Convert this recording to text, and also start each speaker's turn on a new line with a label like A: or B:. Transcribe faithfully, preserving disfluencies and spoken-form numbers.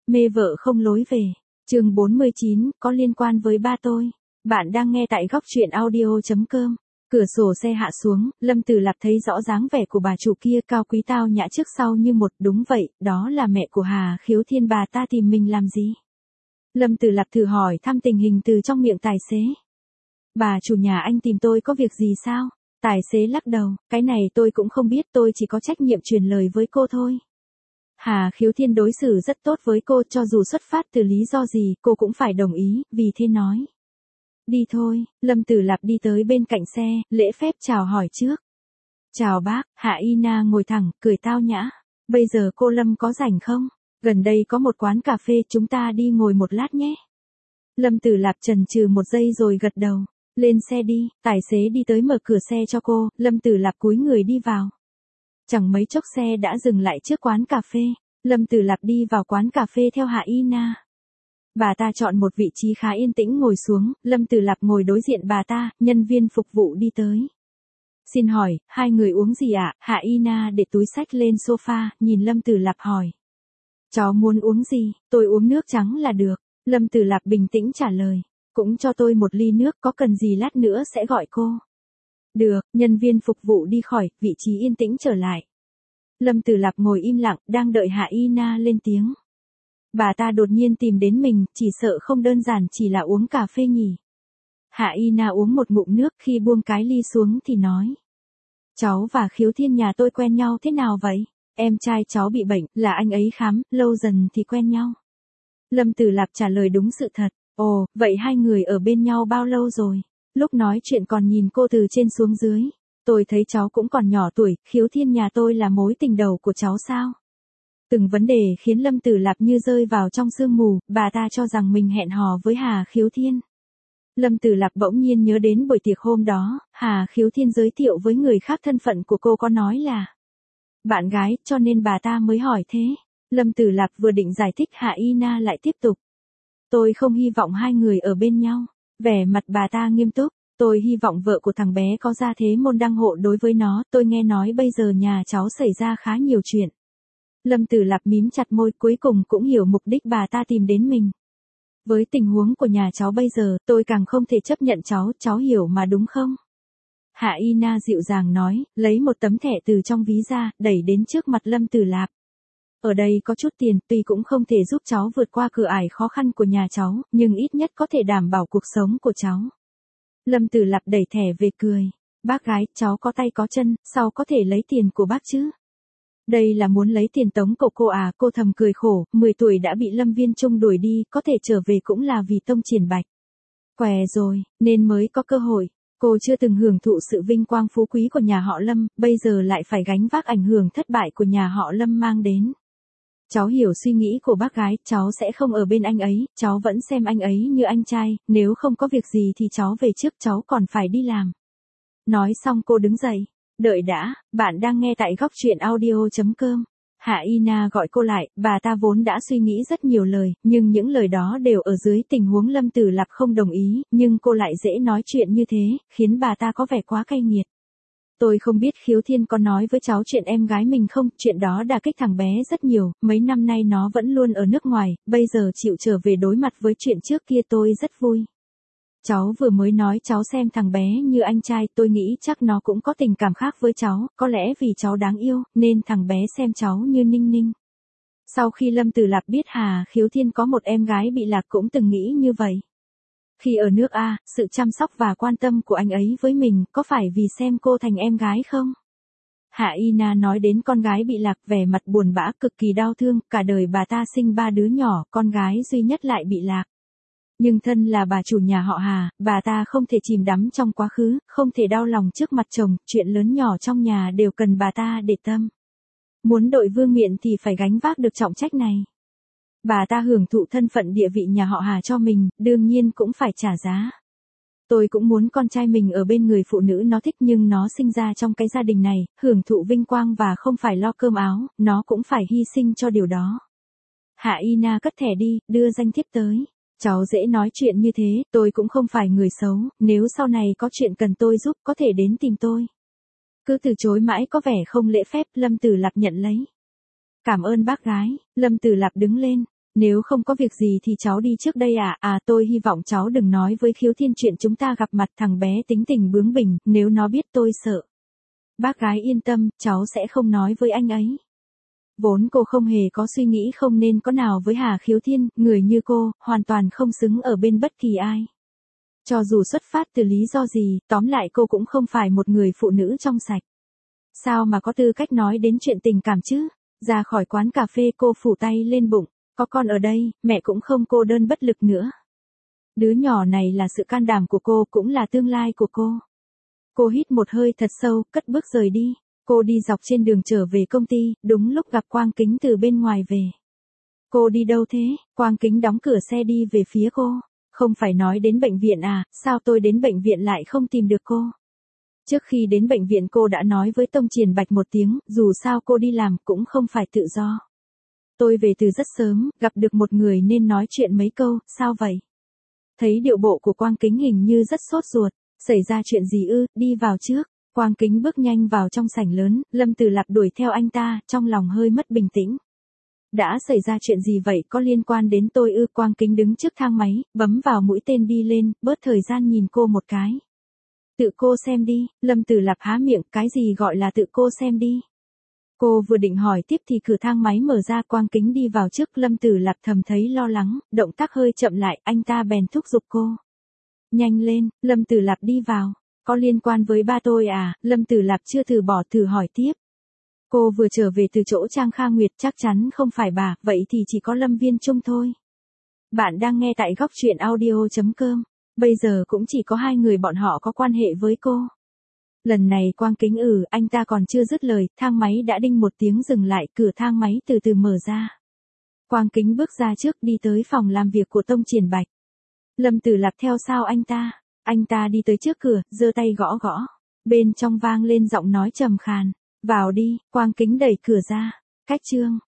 A: Mê vợ không lối về. Chương bốn mươi chín, có liên quan với ba tôi. Bạn đang nghe tại góc truyện audio chấm com. Cửa sổ xe hạ xuống, Lâm Tử Lạp thấy rõ dáng vẻ của bà chủ kia cao quý tao nhã trước sau như một, đúng vậy, đó là mẹ của Hà Khiếu Thiên, bà ta tìm mình làm gì? Lâm Tử Lạp thử hỏi thăm tình hình từ trong miệng tài xế. Bà chủ nhà anh tìm tôi có việc gì sao? Tài xế lắc đầu, cái này tôi cũng không biết, tôi chỉ có trách nhiệm truyền lời với cô thôi. Hà Khiếu Thiên đối xử rất tốt với cô, cho dù xuất phát từ lý do gì, cô cũng phải đồng ý, vì thế nói. Đi thôi. Lâm Tử Lạp đi tới bên cạnh xe, lễ phép chào hỏi trước. Chào bác. Hạ Y Na ngồi thẳng, cười tao nhã. Bây giờ cô Lâm có rảnh không? Gần đây có một quán cà phê, chúng ta đi ngồi một lát nhé. Lâm Tử Lạp chần chừ một giây rồi gật đầu. Lên xe đi. Tài xế đi tới mở cửa xe cho cô, Lâm Tử Lạp cúi người đi vào. Chẳng mấy chốc xe đã dừng lại trước quán cà phê. Lâm Tử Lạp đi vào quán cà phê theo Hạ Y Na. Bà ta chọn một vị trí khá yên tĩnh ngồi xuống, Lâm Tử Lạp ngồi đối diện bà ta, nhân viên phục vụ đi tới. Xin hỏi, hai người uống gì ạ? Hạ Y Na để túi xách lên sofa, nhìn Lâm Tử Lạp hỏi. Cháu muốn uống gì? Tôi uống nước trắng là được. Lâm Tử Lạp bình tĩnh trả lời. Cũng cho tôi một ly nước, có cần gì lát nữa sẽ gọi cô. Được, nhân viên phục vụ đi khỏi, vị trí yên tĩnh trở lại. Lâm Tử Lạp ngồi im lặng, đang đợi Hạ Y Na lên tiếng. Bà ta đột nhiên tìm đến mình, chỉ sợ không đơn giản chỉ là uống cà phê nhỉ. Hạ Y Na uống một ngụm nước, khi buông cái ly xuống thì nói. Cháu và Khiếu Thiên nhà tôi quen nhau thế nào vậy? Em trai cháu bị bệnh, là anh ấy khám, lâu dần thì quen nhau. Lâm Tử Lạp trả lời đúng sự thật. Ồ, vậy hai người ở bên nhau bao lâu rồi? Lúc nói chuyện còn nhìn cô từ trên xuống dưới. Tôi thấy cháu cũng còn nhỏ tuổi, Khiếu Thiên nhà tôi là mối tình đầu của cháu sao? Từng vấn đề khiến Lâm Tử Lạp như rơi vào trong sương mù, bà ta cho rằng mình hẹn hò với Hà Khiếu Thiên. Lâm Tử Lạp bỗng nhiên nhớ đến buổi tiệc hôm đó, Hà Khiếu Thiên giới thiệu với người khác thân phận của cô có nói là bạn gái, cho nên bà ta mới hỏi thế. Lâm Tử Lạp vừa định giải thích, Hạ Y Na lại tiếp tục. Tôi không hy vọng hai người ở bên nhau. Vẻ mặt bà ta nghiêm túc. Tôi hy vọng vợ của thằng bé có gia thế môn đăng hộ đối với nó, tôi nghe nói bây giờ nhà cháu xảy ra khá nhiều chuyện. Lâm Tử Lạp mím chặt môi, cuối cùng cũng hiểu mục đích bà ta tìm đến mình. Với tình huống của nhà cháu bây giờ, tôi càng không thể chấp nhận cháu, cháu hiểu mà đúng không? Hạ Y Na dịu dàng nói, lấy một tấm thẻ từ trong ví ra, đẩy đến trước mặt Lâm Tử Lạp. Ở đây có chút tiền, tuy cũng không thể giúp cháu vượt qua cửa ải khó khăn của nhà cháu, nhưng ít nhất có thể đảm bảo cuộc sống của cháu. Lâm Tử Lạp đẩy thẻ về cười. Bác gái, cháu có tay có chân, sao có thể lấy tiền của bác chứ? Đây là muốn lấy tiền tống cậu cô à? Cô thầm cười khổ, mười tuổi đã bị Lâm Viên Trung đuổi đi, có thể trở về cũng là vì tông triển bạch. Què rồi, nên mới có cơ hội. Cô chưa từng hưởng thụ sự vinh quang phú quý của nhà họ Lâm, bây giờ lại phải gánh vác ảnh hưởng thất bại của nhà họ Lâm mang đến. Cháu hiểu suy nghĩ của bác gái, cháu sẽ không ở bên anh ấy, cháu vẫn xem anh ấy như anh trai, nếu không có việc gì thì cháu về trước, cháu còn phải đi làm. Nói xong cô đứng dậy. Đợi đã, bạn đang nghe tại góc truyện audio chấm com. Hạ Y Na gọi cô lại, bà ta vốn đã suy nghĩ rất nhiều lời, nhưng những lời đó đều ở dưới tình huống Lâm Tử Lạp không đồng ý, nhưng cô lại dễ nói chuyện như thế, khiến bà ta có vẻ quá cay nghiệt. Tôi không biết Khiếu Thiên có nói với cháu chuyện em gái mình không, chuyện đó đả kích thằng bé rất nhiều, mấy năm nay nó vẫn luôn ở nước ngoài, bây giờ chịu trở về đối mặt với chuyện trước kia tôi rất vui. Cháu vừa mới nói cháu xem thằng bé như anh trai, tôi nghĩ chắc nó cũng có tình cảm khác với cháu, có lẽ vì cháu đáng yêu, nên thằng bé xem cháu như Ninh Ninh. Sau khi Lâm Tử Lạp biết Hà Khiếu Thiên có một em gái bị lạc cũng từng nghĩ như vậy. Khi ở nước A, sự chăm sóc và quan tâm của anh ấy với mình, có phải vì xem cô thành em gái không? Hạ Y Na nói đến con gái bị lạc, vẻ mặt buồn bã cực kỳ đau thương, cả đời bà ta sinh ba đứa nhỏ, con gái duy nhất lại bị lạc. Nhưng thân là bà chủ nhà họ Hà, bà ta không thể chìm đắm trong quá khứ, không thể đau lòng trước mặt chồng, chuyện lớn nhỏ trong nhà đều cần bà ta để tâm. Muốn đội vương miện thì phải gánh vác được trọng trách này. Bà ta hưởng thụ thân phận địa vị nhà họ Hà cho mình, đương nhiên cũng phải trả giá. Tôi cũng muốn con trai mình ở bên người phụ nữ nó thích, nhưng nó sinh ra trong cái gia đình này, hưởng thụ vinh quang và không phải lo cơm áo, nó cũng phải hy sinh cho điều đó. Hạ Y Na cất thẻ đi, đưa danh thiếp tới. Cháu dễ nói chuyện như thế, tôi cũng không phải người xấu, nếu sau này có chuyện cần tôi giúp có thể đến tìm tôi. Cứ từ chối mãi có vẻ không lễ phép, Lâm Tử Lạp nhận lấy. Cảm ơn bác gái. Lâm Tử Lạp đứng lên. Nếu không có việc gì thì cháu đi trước đây à, à tôi hy vọng cháu đừng nói với Khiếu Thiên chuyện chúng ta gặp mặt, thằng bé tính tình bướng bỉnh, nếu nó biết tôi sợ. Bác gái yên tâm, cháu sẽ không nói với anh ấy. Vốn cô không hề có suy nghĩ không nên có nào với Hà Khiếu Thiên, người như cô, hoàn toàn không xứng ở bên bất kỳ ai. Cho dù xuất phát từ lý do gì, tóm lại cô cũng không phải một người phụ nữ trong sạch. Sao mà có tư cách nói đến chuyện tình cảm chứ? Ra khỏi quán cà phê cô phủ tay lên bụng, có con ở đây, mẹ cũng không cô đơn bất lực nữa. Đứa nhỏ này là sự can đảm của cô, cũng là tương lai của cô. Cô hít một hơi thật sâu, cất bước rời đi. Cô đi dọc trên đường trở về công ty, đúng lúc gặp Quang Kính từ bên ngoài về. Cô đi đâu thế? Quang Kính đóng cửa xe đi về phía cô. Không phải nói đến bệnh viện à, sao tôi đến bệnh viện lại không tìm được cô? Trước khi đến bệnh viện cô đã nói với Tông Triển Bạch một tiếng, dù sao cô đi làm cũng không phải tự do. Tôi về từ rất sớm, gặp được một người nên nói chuyện mấy câu, sao vậy? Thấy điệu bộ của Quang Kính hình như rất sốt ruột, xảy ra chuyện gì ư, đi vào trước. Quang Kính bước nhanh vào trong sảnh lớn, Lâm Tử Lạp đuổi theo anh ta, trong lòng hơi mất bình tĩnh. Đã xảy ra chuyện gì vậy, có liên quan đến tôi ư? Quang Kính đứng trước thang máy, bấm vào mũi tên đi lên, bớt thời gian nhìn cô một cái. Tự cô xem đi, Lâm Tử Lạp há miệng, cái gì gọi là tự cô xem đi? Cô vừa định hỏi tiếp thì cửa thang máy mở ra, Quang Kính đi vào trước, Lâm Tử Lạp thầm thấy lo lắng, động tác hơi chậm lại, anh ta bèn thúc giục cô. Nhanh lên, Lâm Tử Lạp đi vào. Có liên quan với ba tôi à? Lâm Tử Lạp chưa từ bỏ, thử hỏi tiếp. Cô vừa trở về từ chỗ Trang Kha Nguyệt, chắc chắn không phải bà, vậy thì chỉ có Lâm Viên Trung thôi. Bạn đang nghe tại góc truyện audio.com. Bây giờ cũng chỉ có hai người bọn họ có quan hệ với cô. Lần này Quang Kính ừ, anh ta còn chưa dứt lời, thang máy đã đinh một tiếng dừng lại, cửa thang máy từ từ mở ra. Quang Kính bước ra trước, đi tới phòng làm việc của Tông Triển Bạch. Lâm Tử Lạp theo sau anh ta. Anh ta đi tới trước cửa, giơ tay gõ gõ. Bên trong vang lên giọng nói trầm khàn. Vào đi, Quang Kính đẩy cửa ra. Cách chương.